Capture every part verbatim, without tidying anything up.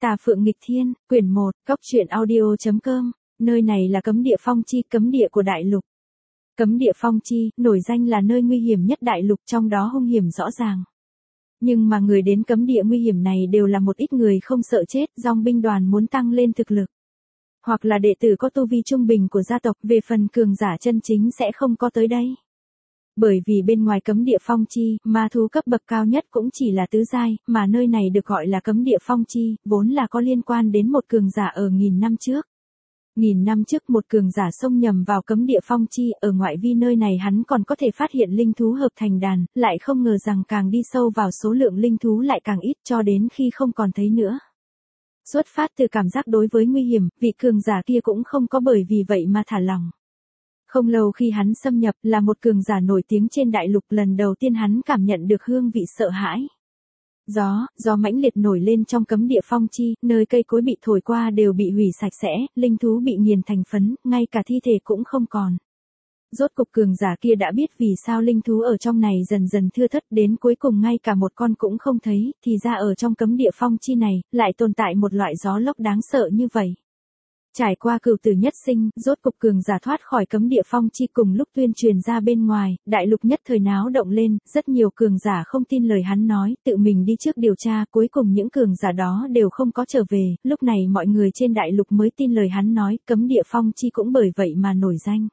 Tà Phượng Nghịch Thiên, quyển một, Cốc truyện audio.com, nơi này là cấm địa Phong Chi, cấm địa của đại lục. Cấm địa Phong Chi, nổi danh là nơi nguy hiểm nhất đại lục, trong đó hung hiểm rõ ràng. Nhưng mà người đến cấm địa nguy hiểm này đều là một ít người không sợ chết, dòng binh đoàn muốn tăng lên thực lực. Hoặc là đệ tử có tu vi trung bình của gia tộc, về phần cường giả chân chính sẽ không có tới đây. Bởi vì bên ngoài cấm địa Phong Chi, ma thú cấp bậc cao nhất cũng chỉ là tứ giai, mà nơi này được gọi là cấm địa Phong Chi, vốn là có liên quan đến một cường giả ở nghìn năm trước. Nghìn năm trước một cường giả xông nhầm vào cấm địa Phong Chi, ở ngoại vi nơi này hắn còn có thể phát hiện linh thú hợp thành đàn, lại không ngờ rằng càng đi sâu vào số lượng linh thú lại càng ít, cho đến khi không còn thấy nữa. Xuất phát từ cảm giác đối với nguy hiểm, vị cường giả kia cũng không có bởi vì vậy mà thả lòng. Không lâu khi hắn xâm nhập, là một cường giả nổi tiếng trên đại lục, lần đầu tiên hắn cảm nhận được hương vị sợ hãi. Gió, gió mãnh liệt nổi lên trong cấm địa Phong Chi, nơi cây cối bị thổi qua đều bị hủy sạch sẽ, linh thú bị nghiền thành phấn, ngay cả thi thể cũng không còn. Rốt cục cường giả kia đã biết vì sao linh thú ở trong này dần dần thưa thớt, đến cuối cùng ngay cả một con cũng không thấy, thì ra ở trong cấm địa Phong Chi này, lại tồn tại một loại gió lốc đáng sợ như vậy. Trải qua cửu tử nhất sinh, rốt cục cường giả thoát khỏi cấm địa Phong Chi, cùng lúc tuyên truyền ra bên ngoài, đại lục nhất thời náo động lên, rất nhiều cường giả không tin lời hắn nói, tự mình đi trước điều tra, cuối cùng những cường giả đó đều không có trở về, lúc này mọi người trên đại lục mới tin lời hắn nói, cấm địa Phong Chi cũng bởi vậy mà nổi danh.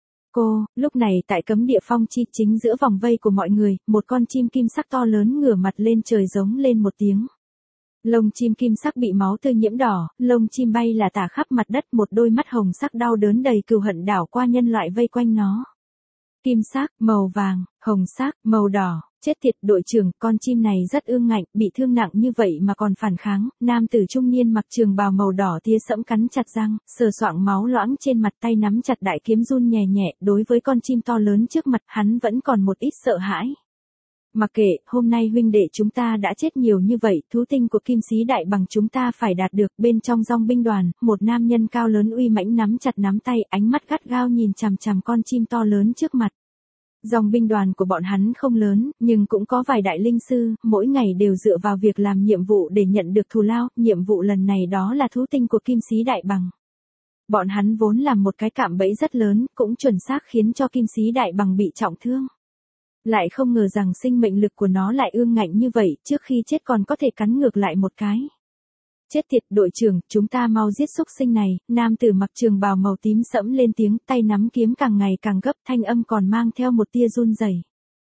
Cô, lúc này tại cấm địa Phong Chi, chính giữa vòng vây của mọi người, một con chim kim sắc to lớn ngửa mặt lên trời giống lên một tiếng. Lông chim kim sắc bị máu tươi nhiễm đỏ, lông chim bay là tả khắp mặt đất, một đôi mắt hồng sắc đau đớn đầy cừu hận đảo qua nhân loại vây quanh nó. Kim sắc, màu vàng, hồng sắc, màu đỏ, chết tiệt đội trưởng, con chim này rất ương ngạnh, bị thương nặng như vậy mà còn phản kháng. Nam tử trung niên mặc trường bào màu đỏ tía sẫm cắn chặt răng, sờ soạng máu loãng trên mặt, tay nắm chặt đại kiếm run nhẹ nhẹ, đối với con chim to lớn trước mặt hắn vẫn còn một ít sợ hãi. Mặc kệ, hôm nay huynh đệ chúng ta đã chết nhiều như vậy, thú tinh của Kim Sĩ Đại Bằng chúng ta phải đạt được. Bên trong dòng binh đoàn, một nam nhân cao lớn uy mãnh nắm chặt nắm tay, ánh mắt gắt gao nhìn chằm chằm con chim to lớn trước mặt. Dòng binh đoàn của bọn hắn không lớn, nhưng cũng có vài đại linh sư, mỗi ngày đều dựa vào việc làm nhiệm vụ để nhận được thù lao, nhiệm vụ lần này đó là thú tinh của Kim Sĩ Đại Bằng. Bọn hắn vốn làm một cái cạm bẫy rất lớn, cũng chuẩn xác khiến cho Kim Sĩ Đại Bằng bị trọng thương. Lại không ngờ rằng sinh mệnh lực của nó lại ương ngạnh như vậy, trước khi chết còn có thể cắn ngược lại một cái. Chết tiệt, đội trưởng, chúng ta mau giết xúc sinh này. Nam tử mặc trường bào màu tím sẫm lên tiếng, tay nắm kiếm càng ngày càng gấp, thanh âm còn mang theo một tia run rẩy.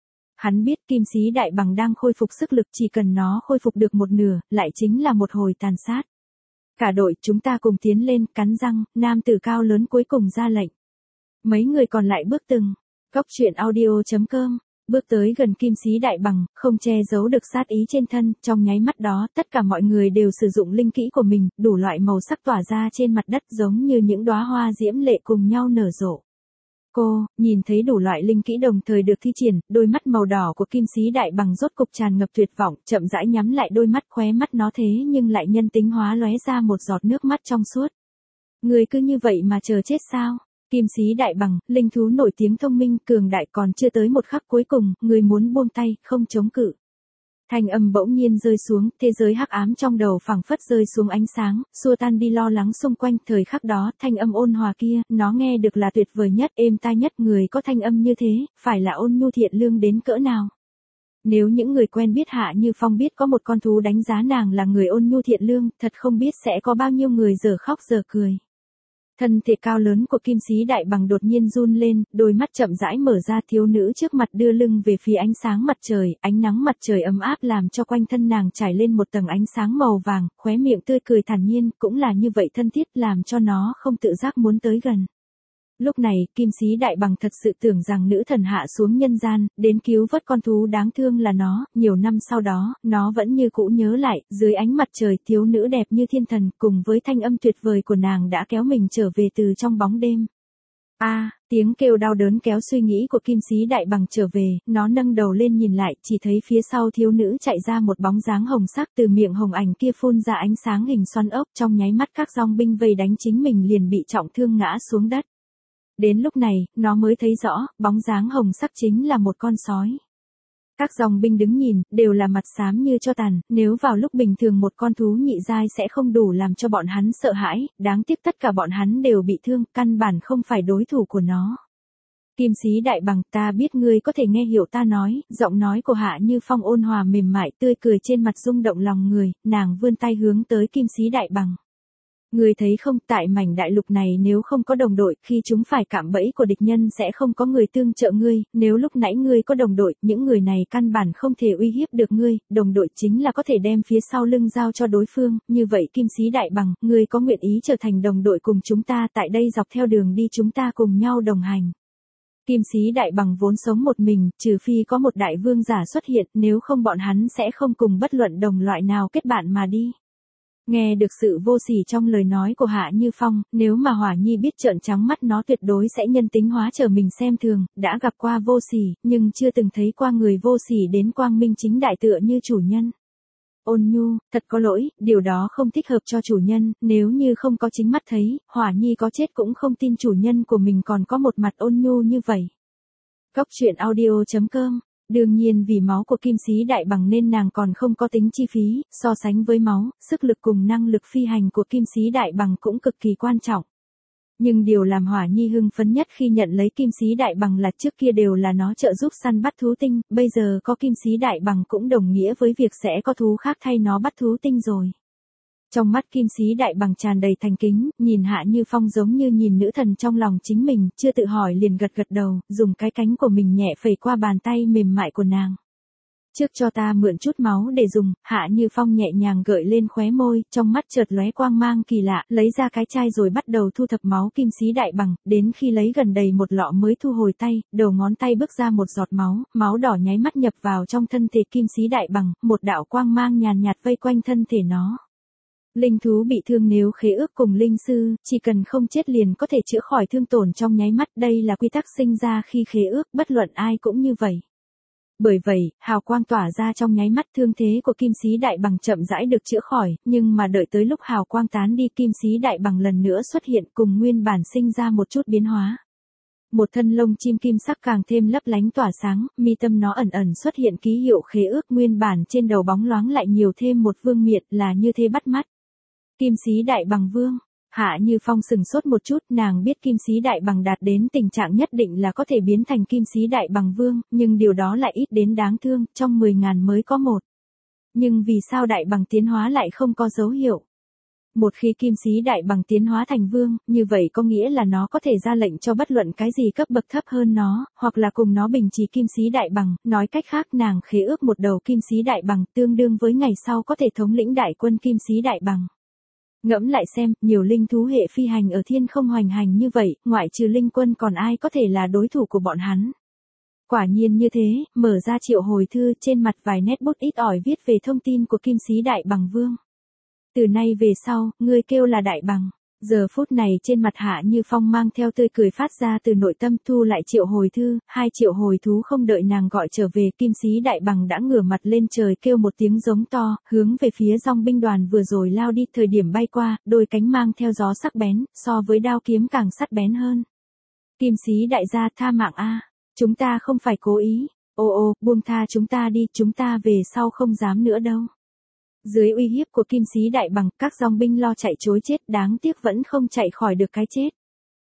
Hắn biết Kim Sĩ Đại Bằng đang khôi phục sức lực, chỉ cần nó khôi phục được một nửa, lại chính là một hồi tàn sát. Cả đội, chúng ta cùng tiến lên, cắn răng, nam tử cao lớn cuối cùng ra lệnh. Mấy người còn lại bước từng. Cốc truyện audio.com Bước tới gần Kim Sĩ Đại Bằng, không che giấu được sát ý trên thân, trong nháy mắt đó, tất cả mọi người đều sử dụng linh kỹ của mình, đủ loại màu sắc tỏa ra trên mặt đất giống như những đóa hoa diễm lệ cùng nhau nở rộ. Cô, nhìn thấy đủ loại linh kỹ đồng thời được thi triển, đôi mắt màu đỏ của Kim Sĩ Đại Bằng rốt cục tràn ngập tuyệt vọng, chậm rãi nhắm lại đôi mắt, khóe mắt nó thế nhưng lại nhân tính hóa lóe ra một giọt nước mắt trong suốt. Người cứ như vậy mà chờ chết sao? Kim Sĩ Đại Bằng, linh thú nổi tiếng thông minh, cường đại, còn chưa tới một khắc cuối cùng, người muốn buông tay, không chống cự. Thanh âm bỗng nhiên rơi xuống, thế giới hắc ám trong đầu phảng phất rơi xuống ánh sáng, xua tan đi lo lắng xung quanh. Thời khắc đó, thanh âm ôn hòa kia, nó nghe được là tuyệt vời nhất, êm tai nhất. Người có thanh âm như thế, phải là ôn nhu thiện lương đến cỡ nào? Nếu những người quen biết Hạ Như Phong biết có một con thú đánh giá nàng là người ôn nhu thiện lương, thật không biết sẽ có bao nhiêu người giờ khóc giờ cười. Thân thể cao lớn của Kim Sĩ Đại Bằng đột nhiên run lên, đôi mắt chậm rãi mở ra, thiếu nữ trước mặt đưa lưng về phía ánh sáng mặt trời, ánh nắng mặt trời ấm áp làm cho quanh thân nàng trải lên một tầng ánh sáng màu vàng, khóe miệng tươi cười thản nhiên, cũng là như vậy thân thiết làm cho nó không tự giác muốn tới gần. Lúc này, Kim Sĩ Đại Bằng thật sự tưởng rằng nữ thần hạ xuống nhân gian, đến cứu vớt con thú đáng thương là nó, nhiều năm sau đó, nó vẫn như cũ nhớ lại, dưới ánh mặt trời thiếu nữ đẹp như thiên thần, cùng với thanh âm tuyệt vời của nàng đã kéo mình trở về từ trong bóng đêm. A, à, tiếng kêu đau đớn kéo suy nghĩ của Kim Sĩ Đại Bằng trở về, nó nâng đầu lên nhìn lại, chỉ thấy phía sau thiếu nữ chạy ra một bóng dáng hồng sắc, từ miệng hồng ảnh kia phun ra ánh sáng hình xoắn ốc, trong nháy mắt các dòng binh vây đánh chính mình liền bị trọng thương ngã xuống đất. Đến lúc này, nó mới thấy rõ, bóng dáng hồng sắc chính là một con sói. Các dòng binh đứng nhìn, đều là mặt xám như tro tàn, nếu vào lúc bình thường một con thú nhị giai sẽ không đủ làm cho bọn hắn sợ hãi, đáng tiếc tất cả bọn hắn đều bị thương, căn bản không phải đối thủ của nó. Kim Sĩ Đại Bằng, ta biết ngươi có thể nghe hiểu ta nói, giọng nói của Hạ Như Phong ôn hòa mềm mại tươi cười trên mặt rung động lòng người, nàng vươn tay hướng tới Kim Sĩ Đại Bằng. Ngươi thấy không, tại mảnh đại lục này nếu không có đồng đội, khi chúng phải cạm bẫy của địch nhân sẽ không có người tương trợ ngươi, nếu lúc nãy ngươi có đồng đội, những người này căn bản không thể uy hiếp được ngươi, đồng đội chính là có thể đem phía sau lưng giao cho đối phương, như vậy Kim Sĩ Đại Bằng, ngươi có nguyện ý trở thành đồng đội cùng chúng ta tại đây dọc theo đường đi chúng ta cùng nhau đồng hành. Kim Sĩ Đại Bằng vốn sống một mình, trừ phi có một đại vương giả xuất hiện, nếu không bọn hắn sẽ không cùng bất luận đồng loại nào kết bạn mà đi. Nghe được sự vô sỉ trong lời nói của Hạ Như Phong, nếu mà Hỏa Nhi biết trợn trắng mắt nó tuyệt đối sẽ nhân tính hóa trở mình xem thường, đã gặp qua vô sỉ, nhưng chưa từng thấy qua người vô sỉ đến quang minh chính đại tựa như chủ nhân. Ôn nhu, thật có lỗi, điều đó không thích hợp cho chủ nhân, nếu như không có chính mắt thấy, Hỏa Nhi có chết cũng không tin chủ nhân của mình còn có một mặt ôn nhu như vậy. Cốc truyện audio chấm com. Đương nhiên vì máu của Kim Sĩ Đại Bằng nên nàng còn không có tính chi phí, so sánh với máu, sức lực cùng năng lực phi hành của Kim Sĩ Đại Bằng cũng cực kỳ quan trọng. Nhưng điều làm Hỏa Nhi hưng phấn nhất khi nhận lấy Kim Sĩ Đại Bằng là trước kia đều là nó trợ giúp săn bắt thú tinh, bây giờ có Kim Sĩ Đại Bằng cũng đồng nghĩa với việc sẽ có thú khác thay nó bắt thú tinh rồi. Trong mắt Kim Sĩ Đại Bằng tràn đầy thành kính, nhìn Hạ Như Phong giống như nhìn nữ thần trong lòng chính mình, chưa tự hỏi liền gật gật đầu, dùng cái cánh của mình nhẹ phẩy qua bàn tay mềm mại của nàng. Trước cho ta mượn chút máu để dùng, Hạ Như Phong nhẹ nhàng gợi lên khóe môi, trong mắt chợt lóe quang mang kỳ lạ, lấy ra cái chai rồi bắt đầu thu thập máu Kim Sĩ Đại Bằng, đến khi lấy gần đầy một lọ mới thu hồi tay, đầu ngón tay bước ra một giọt máu, máu đỏ nháy mắt nhập vào trong thân thể Kim Sĩ Đại Bằng, một đạo quang mang nhàn nhạt vây quanh thân thể nó. Linh thú bị thương nếu khế ước cùng linh sư, chỉ cần không chết liền có thể chữa khỏi thương tổn trong nháy mắt, đây là quy tắc sinh ra khi khế ước, bất luận ai cũng như vậy. Bởi vậy, hào quang tỏa ra trong nháy mắt, thương thế của Kim Sĩ Đại Bằng chậm rãi được chữa khỏi, nhưng mà đợi tới lúc hào quang tán đi, Kim Sĩ Đại Bằng lần nữa xuất hiện cùng nguyên bản sinh ra một chút biến hóa. Một thân lông chim kim sắc càng thêm lấp lánh tỏa sáng, mi tâm nó ẩn ẩn xuất hiện ký hiệu khế ước, nguyên bản trên đầu bóng loáng lại nhiều thêm một vương miện, là như thế bắt mắt. Kim Sĩ Đại Bằng Vương. Hạ Như Phong sừng sốt một chút, nàng biết Kim Sĩ Đại Bằng đạt đến tình trạng nhất định là có thể biến thành Kim Sĩ Đại Bằng Vương, nhưng điều đó lại ít đến đáng thương, trong mười ngàn mới có một. Nhưng vì sao Đại Bằng tiến hóa lại không có dấu hiệu? Một khi Kim Sĩ Đại Bằng tiến hóa thành vương, như vậy có nghĩa là nó có thể ra lệnh cho bất luận cái gì cấp bậc thấp hơn nó, hoặc là cùng nó bình trì Kim Sĩ Đại Bằng, nói cách khác nàng khế ước một đầu Kim Sĩ Đại Bằng tương đương với ngày sau có thể thống lĩnh đại quân Kim Sĩ Đại Bằng. Ngẫm lại xem, nhiều linh thú hệ phi hành ở thiên không hoành hành như vậy, ngoại trừ linh quân còn ai có thể là đối thủ của bọn hắn. Quả nhiên như thế, mở ra triệu hồi thư, trên mặt vài nét bút ít ỏi viết về thông tin của Kim Sĩ Đại Bằng Vương. Từ nay về sau, ngươi kêu là Đại Bằng. Giờ phút này trên mặt Hạ Như Phong mang theo tươi cười phát ra từ nội tâm, thu lại triệu hồi thư, hai triệu hồi thú không đợi nàng gọi trở về, Kim Sĩ Đại Bằng đã ngửa mặt lên trời kêu một tiếng giống to, hướng về phía dòng binh đoàn vừa rồi lao đi, thời điểm bay qua, đôi cánh mang theo gió sắc bén, so với đao kiếm càng sắc bén hơn. Kim Sĩ Đại gia, tha mạng a, chúng ta không phải cố ý, ô ô, buông tha chúng ta đi, chúng ta về sau không dám nữa đâu. Dưới uy hiếp của Kim Sĩ Đại Bằng, các dòng binh lo chạy chối chết, đáng tiếc vẫn không chạy khỏi được cái chết.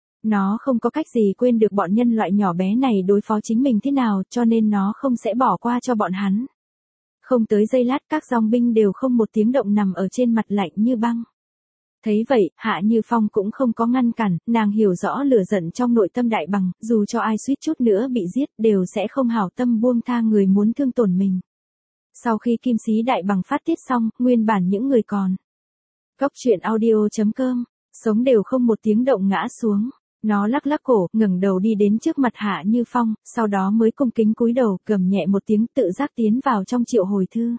Nó không có cách gì quên được bọn nhân loại nhỏ bé này đối phó chính mình thế nào, cho nên nó không sẽ bỏ qua cho bọn hắn. Không tới giây lát, các dòng binh đều không một tiếng động nằm ở trên mặt lạnh như băng. Thấy vậy, Hạ Như Phong cũng không có ngăn cản, nàng hiểu rõ lửa giận trong nội tâm Đại Bằng, dù cho ai suýt chút nữa bị giết, đều sẽ không hảo tâm buông tha người muốn thương tổn mình. Sau khi Kim Sĩ Đại Bằng phát tiết xong, nguyên bản những người còn. Cốc truyện audio chấm com, sống đều không một tiếng động ngã xuống. Nó lắc lắc cổ, ngẩng đầu đi đến trước mặt Hạ Như Phong, sau đó mới cung kính cúi đầu, gầm nhẹ một tiếng, tự giác tiến vào trong triệu hồi thư.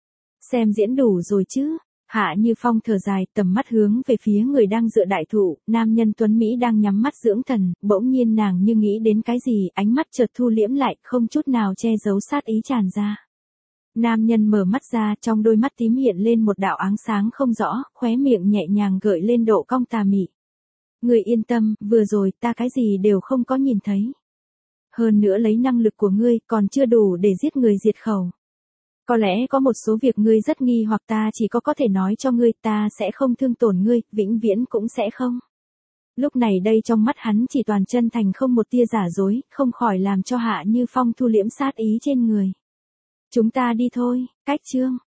Xem diễn đủ rồi chứ. Hạ Như Phong thở dài, tầm mắt hướng về phía người đang dựa đại thụ, nam nhân tuấn Mỹ đang nhắm mắt dưỡng thần, bỗng nhiên nàng như nghĩ đến cái gì, ánh mắt chợt thu liễm lại, không chút nào che giấu sát ý tràn ra. Nam nhân mở mắt ra, trong đôi mắt tím hiện lên một đạo áng sáng không rõ, khóe miệng nhẹ nhàng gợi lên độ cong tà mị. Người yên tâm, vừa rồi ta cái gì đều không có nhìn thấy. Hơn nữa lấy năng lực của ngươi còn chưa đủ để giết người diệt khẩu. Có lẽ có một số việc ngươi rất nghi hoặc ta chỉ có có thể nói cho ngươi, ta sẽ không thương tổn ngươi, vĩnh viễn cũng sẽ không. Lúc này đây trong mắt hắn chỉ toàn chân thành không một tia giả dối, không khỏi làm cho Hạ Như Phong thu liễm sát ý trên người. Chúng ta đi thôi, cách chương.